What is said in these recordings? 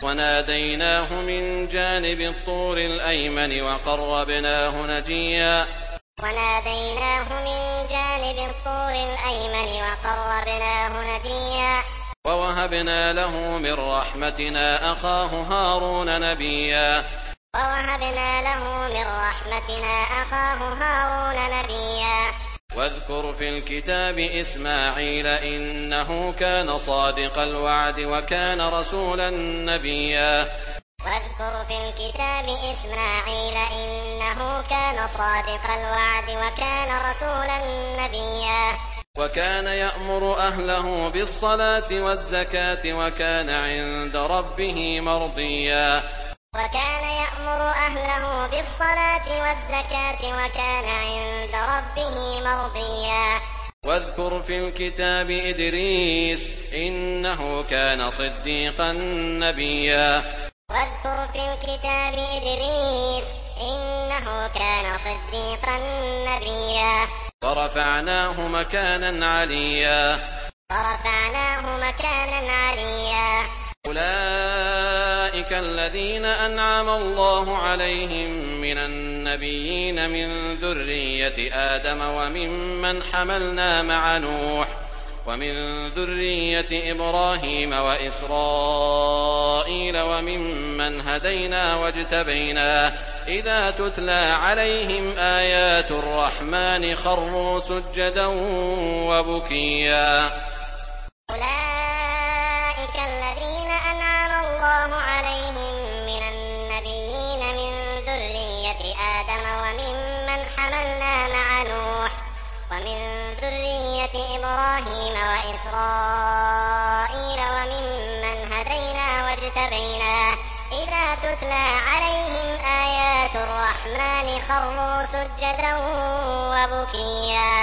وناديناه من جانب الطور الأيمن وقربناه نجيا وناديناه من جانب الطور الأيمن وقربناه نجيا ووهبنا له من رحمتنا أخاه هارون نبيا ووهبنا له من رحمتنا أخاه هارون نبيا واذكر في الكتاب إسماعيل إنه كان صادق الوعد وكان رسولا نبيا واذكر في الكتاب إسماعيل إنه كان صادق الوعد وكان رسولا نبيا وكان يأمر أهله بالصلاة والزكاة وكان عند ربه مرضيا وكان يأمر أهله بالصلاة والزكاة وكان عند ربه مرضيا واذكر في الكتاب إدريس إنه كان صديقا نبيا واذكر في الكتاب إدريس إنه كان صديقا نبيا ورفعناه مكانا عليا ورفعناه مكانا عليا أولئك الذين أنعم الله عليهم من النبيين من ذرية آدم وممن حملنا مع نوح ومن ذرية إبراهيم وإسرائيل وممن هدينا واجتبينا إذا تتلى عليهم آيات الرحمن خروا سجدا وبكيا أولئك الذين أنعم الله عليهم من النبيين من ذرية آدم وممن حملنا مع نوح ومن ذرية إبراهيم وإسرائيل وممن هدينا واجتبينا إذا تتلى عليهم آيات الرحمن خروا سجدا وبكيا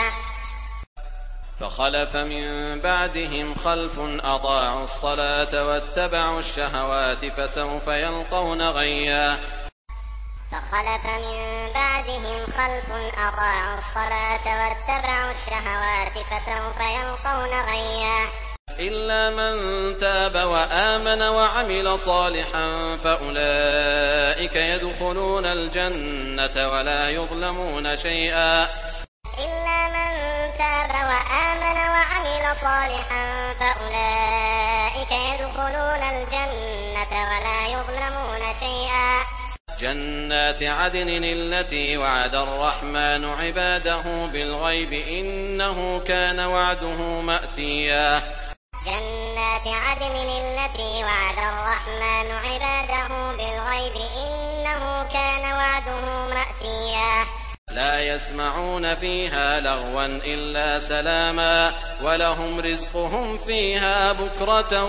فخلف من بعدهم خلف أضاعوا الصلاة واتبعوا الشهوات فسوف يلقون غيا فخلف من بعدهم خلف أضاعوا الصلاة واتبعوا الشهوات فسوف يلقون غيا إلا من تاب وآمن وعمل صالحا فأولئك يدخلون الجنة ولا يظلمون شيئا إلا من تاب وآمن وعمل صالحا فأولئك يدخلون الجنة ولا يظلمون شيئا جنات عدن التي وعد الرحمن عباده بالغيب إنه كان وعده مأتيا جنات عدن التي وعد الرحمن عباده بالغيب إنه كان وعده مأتيا لا يسمعون فيها لغوا إلا سلاما ولهم رزقهم فيها بكرة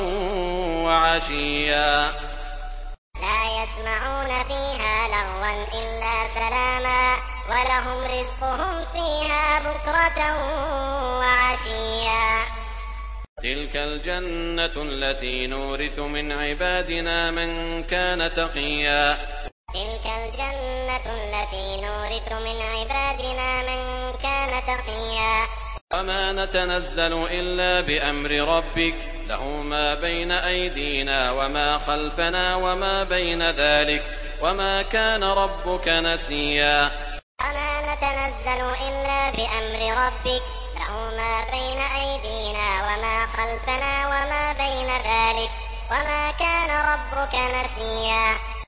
وعشيا لا يسمعون فيها لغوا إلا سلاما ولهم رزقهم فيها بكرة وعشيا تلك الجنة التي نورث من عبادنا من كان تقيا تلك الجنة التي نورث من عبادنا من كان تقيا وما نتنزل إلا بأمر ربك له ما بين أيدينا وما خلفنا وما بين ذلك وما كان ربك نسيا وما نتنزل إلا بأمر ربك له ما بين أيدينا وما خلفنا وما بين ذلك وما كان ربك نسيا